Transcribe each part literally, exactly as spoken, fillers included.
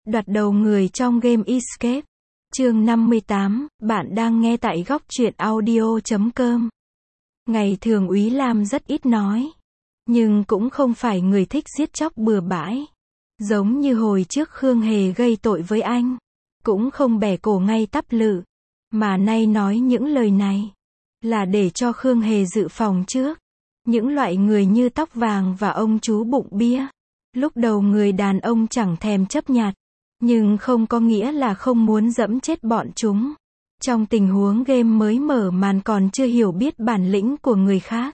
Đoạt đầu người trong game Escape. Chương năm mươi tám, bạn đang nghe tại góc truyện audio chấm com. Ngày thường Úy Lam rất ít nói, nhưng cũng không phải người thích giết chóc bừa bãi. Giống như hồi trước Khương Hề gây tội với anh, cũng không bẻ cổ ngay tắp lự, mà nay nói những lời này là để cho Khương Hề dự phòng trước. Những loại người như Tóc Vàng và ông chú bụng bia, lúc đầu người đàn ông chẳng thèm chấp nhặt, nhưng không có nghĩa là không muốn dẫm chết bọn chúng. Trong tình huống game mới mở màn còn chưa hiểu biết bản lĩnh của người khác,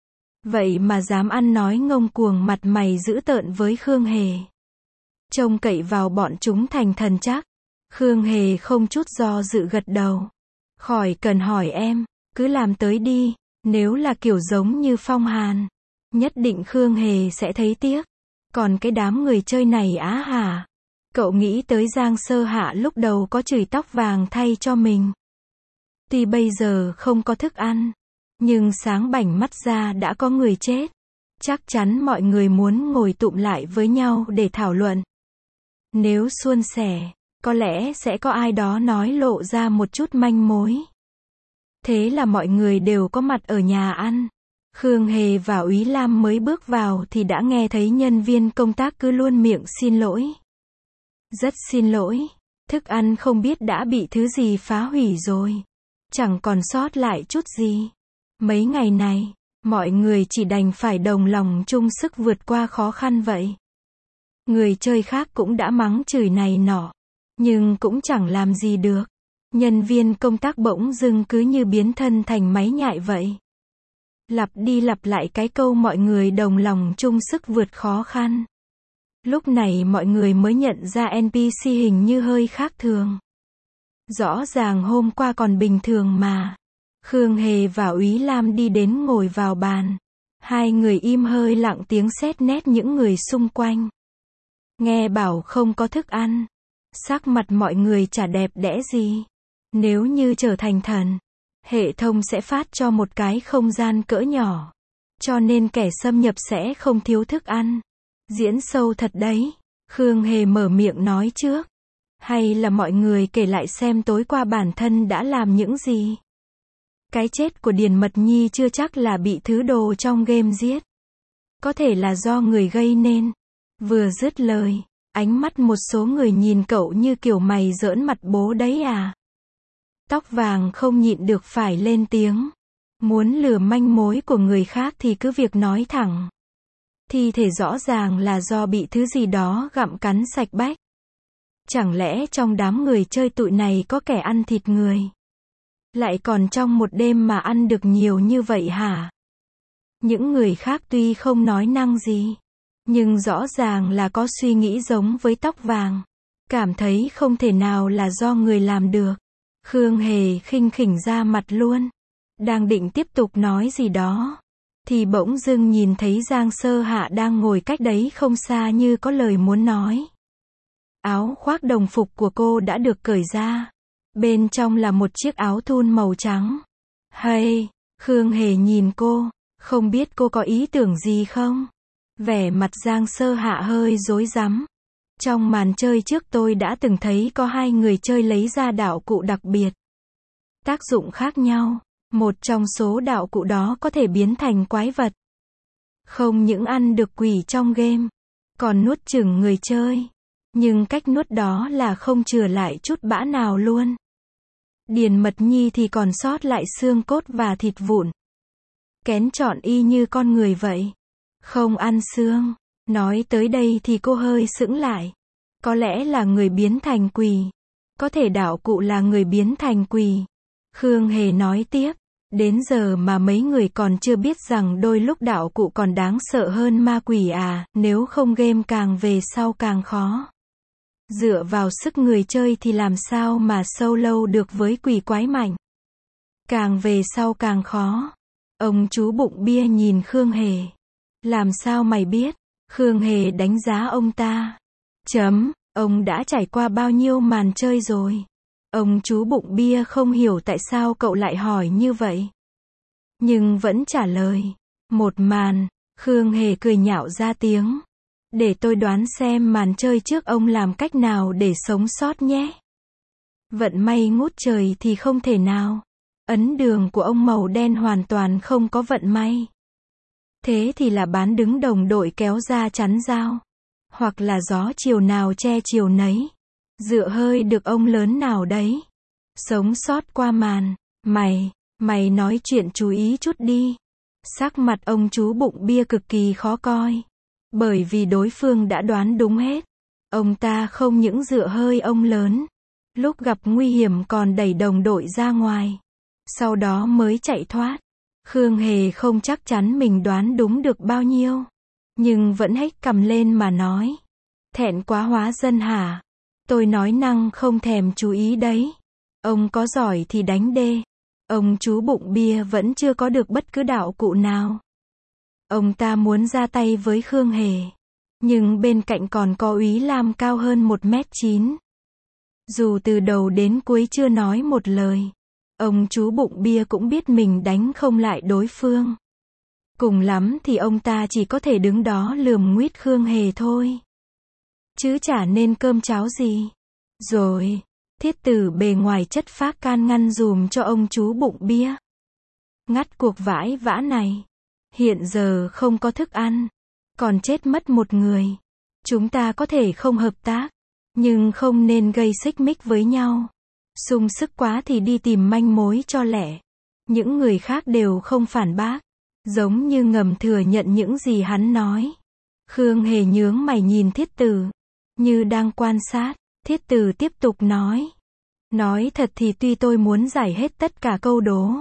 vậy mà dám ăn nói ngông cuồng, mặt mày dữ tợn với Khương Hề. Trông cậy vào bọn chúng thành thần chắc. Khương Hề không chút do dự gật đầu. Khỏi cần hỏi em, cứ làm tới đi. Nếu là kiểu giống như Phong Hàn, nhất định Khương Hề sẽ thấy tiếc. Còn cái đám người chơi này á hả? Cậu nghĩ tới Giang Sơ Hạ lúc đầu có chửi Tóc Vàng thay cho mình. Tuy bây giờ không có thức ăn, nhưng sáng bảnh mắt ra đã có người chết. Chắc chắn mọi người muốn ngồi tụm lại với nhau để thảo luận. Nếu suôn sẻ, có lẽ sẽ có ai đó nói lộ ra một chút manh mối. Thế là mọi người đều có mặt ở nhà ăn. Khương Hề và Úy Lam mới bước vào thì đã nghe thấy nhân viên công tác cứ luôn miệng xin lỗi. Rất xin lỗi, thức ăn không biết đã bị thứ gì phá hủy rồi. Chẳng còn sót lại chút gì. Mấy ngày này, mọi người chỉ đành phải đồng lòng chung sức vượt qua khó khăn vậy. Người chơi khác cũng đã mắng chửi này nọ, nhưng cũng chẳng làm gì được. Nhân viên công tác bỗng dưng cứ như biến thân thành máy nhại vậy. Lặp đi lặp lại cái câu mọi người đồng lòng chung sức vượt khó khăn. Lúc này mọi người mới nhận ra en pê xê hình như hơi khác thường. Rõ ràng hôm qua còn bình thường mà. Khương Hề và Úy Lam đi đến ngồi vào bàn. Hai người im hơi lặng tiếng xét nét những người xung quanh. Nghe bảo không có thức ăn, sắc mặt mọi người chả đẹp đẽ gì. Nếu như trở thành thần, hệ thống sẽ phát cho một cái không gian cỡ nhỏ, cho nên kẻ xâm nhập sẽ không thiếu thức ăn. Diễn sâu thật đấy. Khương Hề mở miệng nói trước. Hay là mọi người kể lại xem tối qua bản thân đã làm những gì? Cái chết của Điền Mật Nhi chưa chắc là bị thứ đồ trong game giết. Có thể là do người gây nên. Vừa dứt lời, ánh mắt một số người nhìn cậu như kiểu mày giỡn mặt bố đấy à. Tóc Vàng không nhịn được phải lên tiếng. Muốn lừa manh mối của người khác thì cứ việc nói thẳng. Thi thể rõ ràng là do bị thứ gì đó gặm cắn sạch bách. Chẳng lẽ trong đám người chơi tụi này có kẻ ăn thịt người? Lại còn trong một đêm mà ăn được nhiều như vậy hả? Những người khác tuy không nói năng gì, nhưng rõ ràng là có suy nghĩ giống với Tóc Vàng. Cảm thấy không thể nào là do người làm được. Khương Hề khinh khỉnh ra mặt luôn. Đang định tiếp tục nói gì đó, thì bỗng dưng nhìn thấy Giang Sơ Hạ đang ngồi cách đấy không xa như có lời muốn nói. Áo khoác đồng phục của cô đã được cởi ra. Bên trong là một chiếc áo thun màu trắng. Hay, Khương Hề nhìn cô, không biết cô có ý tưởng gì không? Vẻ mặt Giang Sơ Hạ hơi rối rắm. Trong màn chơi trước tôi đã từng thấy có hai người chơi lấy ra đạo cụ đặc biệt. Tác dụng khác nhau. Một trong số đạo cụ đó có thể biến thành quái vật. Không những ăn được quỷ trong game, còn nuốt chửng người chơi. Nhưng cách nuốt đó là không chừa lại chút bã nào luôn. Điền Mật Nhi thì còn sót lại xương cốt và thịt vụn. Kén chọn y như con người vậy. Không ăn xương. Nói tới đây thì cô hơi sững lại. Có lẽ là người biến thành quỷ. Có thể đạo cụ là người biến thành quỷ. Khương Hề nói tiếp. Đến giờ mà mấy người còn chưa biết rằng đôi lúc đạo cụ còn đáng sợ hơn ma quỷ à, nếu không game càng về sau càng khó. Dựa vào sức người chơi thì làm sao mà solo được với quỷ quái mạnh. Càng về sau càng khó. Ông chú bụng bia nhìn Khương Hề. Làm sao mày biết? Khương Hề đánh giá ông ta. Chấm, ông đã trải qua bao nhiêu màn chơi rồi. Ông chú bụng bia không hiểu tại sao cậu lại hỏi như vậy. Nhưng vẫn trả lời. Một màn, Khương Hề cười nhạo ra tiếng. Để tôi đoán xem màn chơi trước ông làm cách nào để sống sót nhé. Vận may ngút trời thì không thể nào. Ấn đường của ông màu đen hoàn toàn không có vận may. Thế thì là bán đứng đồng đội kéo ra chắn dao. Hoặc là gió chiều nào che chiều nấy. Dựa hơi được ông lớn nào đấy. Sống sót qua màn. Mày, mày nói chuyện chú ý chút đi. Sắc mặt ông chú bụng bia cực kỳ khó coi. Bởi vì đối phương đã đoán đúng hết. Ông ta không những dựa hơi ông lớn. Lúc gặp nguy hiểm còn đẩy đồng đội ra ngoài. Sau đó mới chạy thoát. Khương Hề không chắc chắn mình đoán đúng được bao nhiêu. Nhưng vẫn hếch cầm lên mà nói. Thẹn quá hóa dân hả? Tôi nói năng không thèm chú ý đấy. Ông có giỏi thì đánh đê. Ông chú bụng bia vẫn chưa có được bất cứ đạo cụ nào. Ông ta muốn ra tay với Khương Hề. Nhưng bên cạnh còn có Úy Lam cao hơn một mét chín. Dù từ đầu đến cuối chưa nói một lời. Ông chú bụng bia cũng biết mình đánh không lại đối phương. Cùng lắm thì ông ta chỉ có thể đứng đó lườm nguýt Khương Hề thôi. Chứ chả nên cơm cháo gì. Rồi, Thiết Tử bề ngoài chất phác can ngăn dùm cho ông chú bụng bia. Ngắt cuộc vãi vã này. Hiện giờ không có thức ăn. Còn chết mất một người. Chúng ta có thể không hợp tác. Nhưng không nên gây xích mích với nhau. Sung sức quá thì đi tìm manh mối cho lẹ. Những người khác đều không phản bác. Giống như ngầm thừa nhận những gì hắn nói. Khương Hề nhướng mày nhìn Thiết Tử. Như đang quan sát. Thiết Tử tiếp tục nói. Nói thật thì tuy tôi muốn giải hết tất cả câu đố.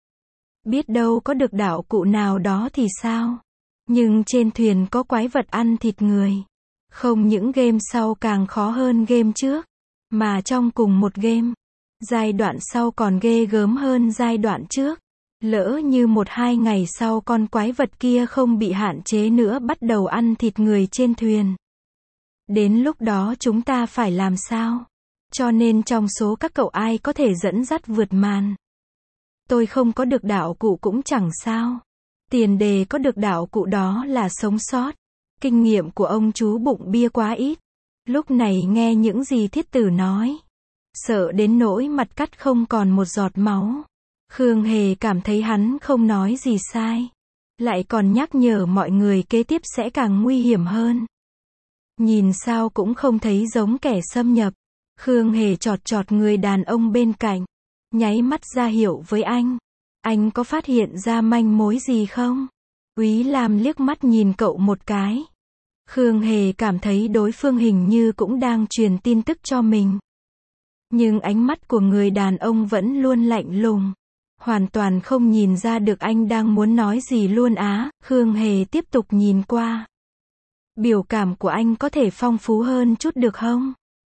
Biết đâu có được đạo cụ nào đó thì sao. Nhưng trên thuyền có quái vật ăn thịt người. Không những game sau càng khó hơn game trước. Mà trong cùng một game. Giai đoạn sau còn ghê gớm hơn giai đoạn trước. Lỡ như một hai ngày sau con quái vật kia không bị hạn chế nữa bắt đầu ăn thịt người trên thuyền. Đến lúc đó chúng ta phải làm sao? Cho nên trong số các cậu ai có thể dẫn dắt vượt màn? Tôi không có được đạo cụ cũng chẳng sao. Tiền đề có được đạo cụ đó là sống sót. Kinh nghiệm của ông chú bụng bia quá ít. Lúc này nghe những gì Thiết Tử nói. Sợ đến nỗi mặt cắt không còn một giọt máu. Khương Hề cảm thấy hắn không nói gì sai. Lại còn nhắc nhở mọi người kế tiếp sẽ càng nguy hiểm hơn. Nhìn sao cũng không thấy giống kẻ xâm nhập. Khương Hề chọt chọt người đàn ông bên cạnh. Nháy mắt ra hiệu với anh. Anh có phát hiện ra manh mối gì không? Úy Lam liếc mắt nhìn cậu một cái. Khương Hề cảm thấy đối phương hình như cũng đang truyền tin tức cho mình. Nhưng ánh mắt của người đàn ông vẫn luôn lạnh lùng. Hoàn toàn không nhìn ra được anh đang muốn nói gì luôn á. Khương Hề tiếp tục nhìn qua. Biểu cảm của anh có thể phong phú hơn chút được không?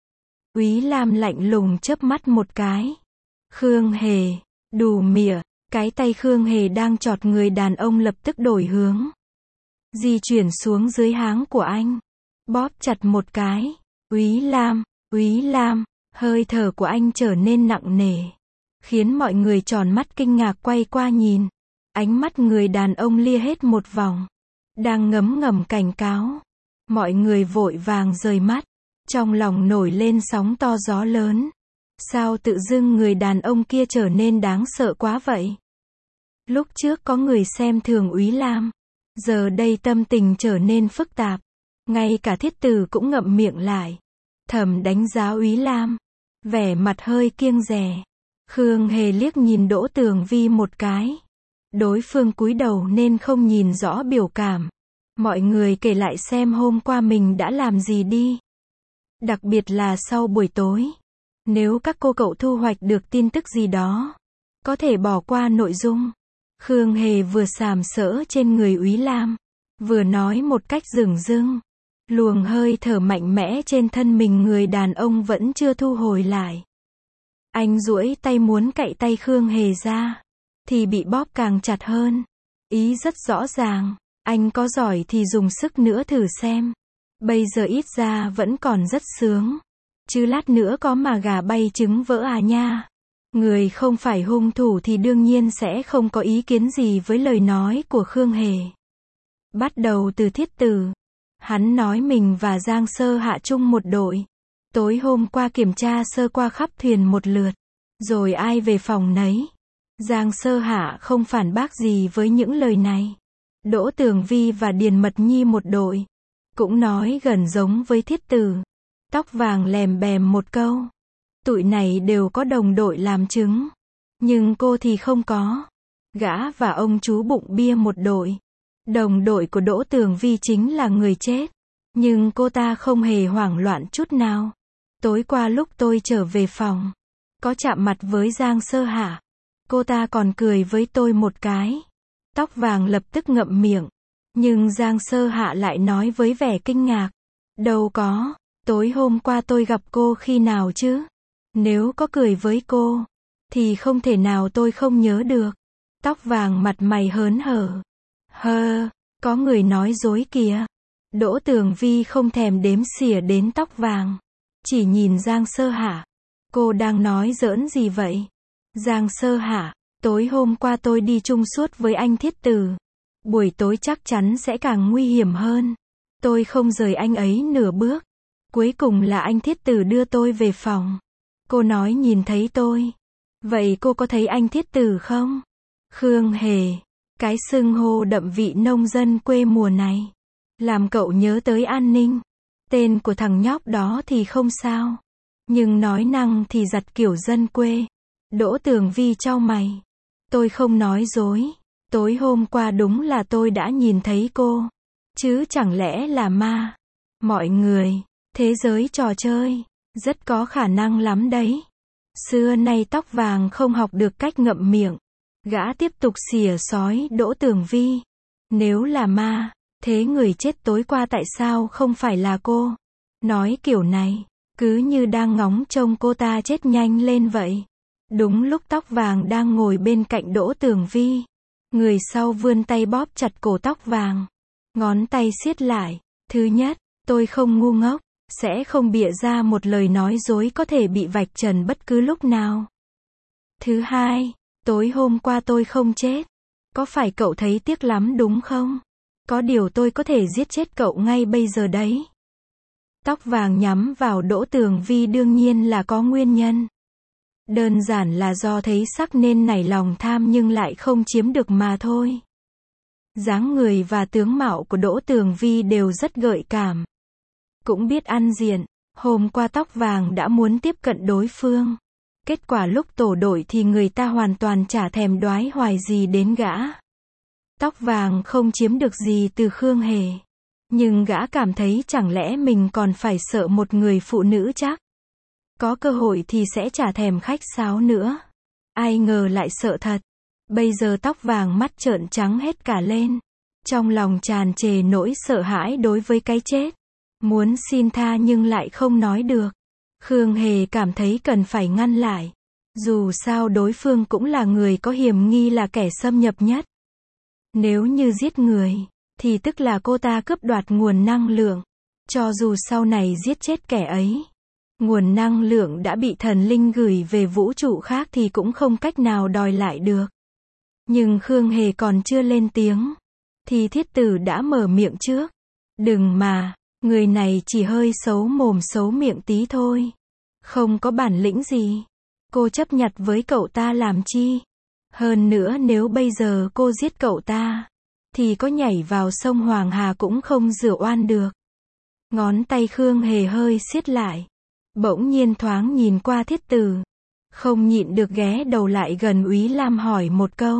Úy Lam lạnh lùng chớp mắt một cái. Khương Hề, đù mỉa. Cái tay Khương Hề đang chọt người đàn ông lập tức đổi hướng. Di chuyển xuống dưới háng của anh. Bóp chặt một cái. Úy Lam, Úy Lam. Hơi thở của anh trở nên nặng nề. Khiến mọi người tròn mắt kinh ngạc quay qua nhìn. Ánh mắt người đàn ông lia hết một vòng. Đang ngấm ngầm cảnh cáo. Mọi người vội vàng rời mắt. Trong lòng nổi lên sóng to gió lớn. Sao tự dưng người đàn ông kia trở nên đáng sợ quá vậy? Lúc trước có người xem thường Úy Lam. Giờ đây tâm tình trở nên phức tạp. Ngay cả Thiết Tử cũng ngậm miệng lại. Thầm đánh giá Úy Lam. Vẻ mặt hơi kiêng dè. Khương Hề liếc nhìn Đỗ Tường Vi một cái. Đối phương cúi đầu nên không nhìn rõ biểu cảm. Mọi người kể lại xem hôm qua mình đã làm gì đi. Đặc biệt là sau buổi tối. Nếu các cô cậu thu hoạch được tin tức gì đó, có thể bỏ qua nội dung. Khương Hề vừa sàm sỡ trên người Úy Lam, vừa nói một cách dửng dưng. Luồng hơi thở mạnh mẽ trên thân mình người đàn ông vẫn chưa thu hồi lại. Anh duỗi tay muốn cạy tay Khương Hề ra, thì bị bóp càng chặt hơn. Ý rất rõ ràng, anh có giỏi thì dùng sức nữa thử xem. Bây giờ ít ra vẫn còn rất sướng. Chứ lát nữa có mà gà bay trứng vỡ à nha. Người không phải hung thủ thì đương nhiên sẽ không có ý kiến gì với lời nói của Khương Hề. Bắt đầu từ Thiết Tử. Hắn nói mình và Giang Sơ Hạ chung một đội. Tối hôm qua kiểm tra sơ qua khắp thuyền một lượt. Rồi ai về phòng nấy. Giang Sơ Hạ không phản bác gì với những lời này. Đỗ Tường Vi và Điền Mật Nhi một đội. Cũng nói gần giống với Thiết Tử. Tóc vàng lèm bèm một câu. Tụi này đều có đồng đội làm chứng. Nhưng cô thì không có. Gã và ông chú bụng bia một đội. Đồng đội của Đỗ Tường Vi chính là người chết. Nhưng cô ta không hề hoảng loạn chút nào. Tối qua lúc tôi trở về phòng, có chạm mặt với Giang Sơ Hạ. Cô ta còn cười với tôi một cái. Tóc vàng lập tức ngậm miệng. Nhưng Giang Sơ Hạ lại nói với vẻ kinh ngạc. Đâu có, tối hôm qua tôi gặp cô khi nào chứ? Nếu có cười với cô, thì không thể nào tôi không nhớ được. Tóc vàng mặt mày hớn hở. Hơ, có người nói dối kìa. Đỗ Tường Vi không thèm đếm xỉa đến tóc vàng. Chỉ nhìn Giang Sơ Hạ. Cô đang nói giỡn gì vậy? Giang Sơ Hạ, tối hôm qua tôi đi chung suốt với anh Thiết Tử. Buổi tối chắc chắn sẽ càng nguy hiểm hơn. Tôi không rời anh ấy nửa bước. Cuối cùng là anh Thiết Tử đưa tôi về phòng. Cô nói nhìn thấy tôi. Vậy cô có thấy anh Thiết Tử không? Khương Hề, cái xưng hô đậm vị nông dân quê mùa này làm cậu nhớ tới An Ninh. Tên của thằng nhóc đó thì không sao. Nhưng nói năng thì giặt kiểu dân quê. Đỗ Tường Vi chau mày. Tôi không nói dối. Tối hôm qua đúng là tôi đã nhìn thấy cô. Chứ chẳng lẽ là ma. Mọi người, thế giới trò chơi, rất có khả năng lắm đấy. Xưa nay tóc vàng không học được cách ngậm miệng. Gã tiếp tục xỉa xói Đỗ Tường Vi. Nếu là ma, thế người chết tối qua tại sao không phải là cô? Nói kiểu này, cứ như đang ngóng trông cô ta chết nhanh lên vậy. Đúng lúc tóc vàng đang ngồi bên cạnh Đỗ Tường Vi. Người sau vươn tay bóp chặt cổ tóc vàng. Ngón tay siết lại. Thứ nhất, tôi không ngu ngốc, sẽ không bịa ra một lời nói dối có thể bị vạch trần bất cứ lúc nào. Thứ hai, tối hôm qua tôi không chết. Có phải cậu thấy tiếc lắm đúng không? Có điều tôi có thể giết chết cậu ngay bây giờ đấy. Tóc vàng nhắm vào Đỗ Tường Vi đương nhiên là có nguyên nhân. Đơn giản là do thấy sắc nên nảy lòng tham nhưng lại không chiếm được mà thôi. Dáng người và tướng mạo của Đỗ Tường Vi đều rất gợi cảm. Cũng biết ăn diện, hôm qua tóc vàng đã muốn tiếp cận đối phương. Kết quả lúc tổ đội thì người ta hoàn toàn chả thèm đoái hoài gì đến gã. Tóc vàng không chiếm được gì từ Khương Hề. Nhưng gã cảm thấy chẳng lẽ mình còn phải sợ một người phụ nữ chắc. Có cơ hội thì sẽ chả thèm khách sáo nữa. Ai ngờ lại sợ thật. Bây giờ tóc vàng mắt trợn trắng hết cả lên. Trong lòng tràn trề nỗi sợ hãi đối với cái chết. Muốn xin tha nhưng lại không nói được. Khương Hề cảm thấy cần phải ngăn lại. Dù sao đối phương cũng là người có hiểm nghi là kẻ xâm nhập nhất. Nếu như giết người, thì tức là cô ta cướp đoạt nguồn năng lượng. Cho dù sau này giết chết kẻ ấy, nguồn năng lượng đã bị thần linh gửi về vũ trụ khác thì cũng không cách nào đòi lại được. Nhưng Khương Hề còn chưa lên tiếng, thì Thiết Tử đã mở miệng trước. Đừng mà, người này chỉ hơi xấu mồm xấu miệng tí thôi. Không có bản lĩnh gì. Cô chấp nhặt với cậu ta làm chi? Hơn nữa nếu bây giờ cô giết cậu ta, thì có nhảy vào sông Hoàng Hà cũng không rửa oan được. Ngón tay Khương Hề hơi siết lại. Bỗng nhiên thoáng nhìn qua Thiết Tử. Không nhịn được ghé đầu lại gần Úy Lam hỏi một câu.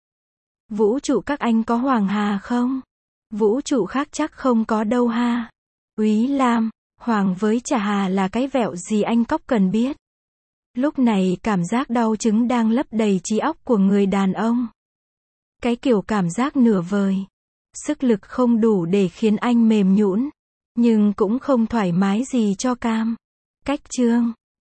Vũ trụ các anh có Hoàng Hà không? Vũ trụ khác chắc không có đâu ha. Úy Lam, Hoàng với Trà Hà là cái vẹo gì anh cóc cần biết. Lúc này cảm giác đau chứng đang lấp đầy trí óc của người đàn ông. Cái kiểu cảm giác nửa vời. Sức lực không đủ để khiến anh mềm nhũn, nhưng cũng không thoải mái gì cho cam. Cách chương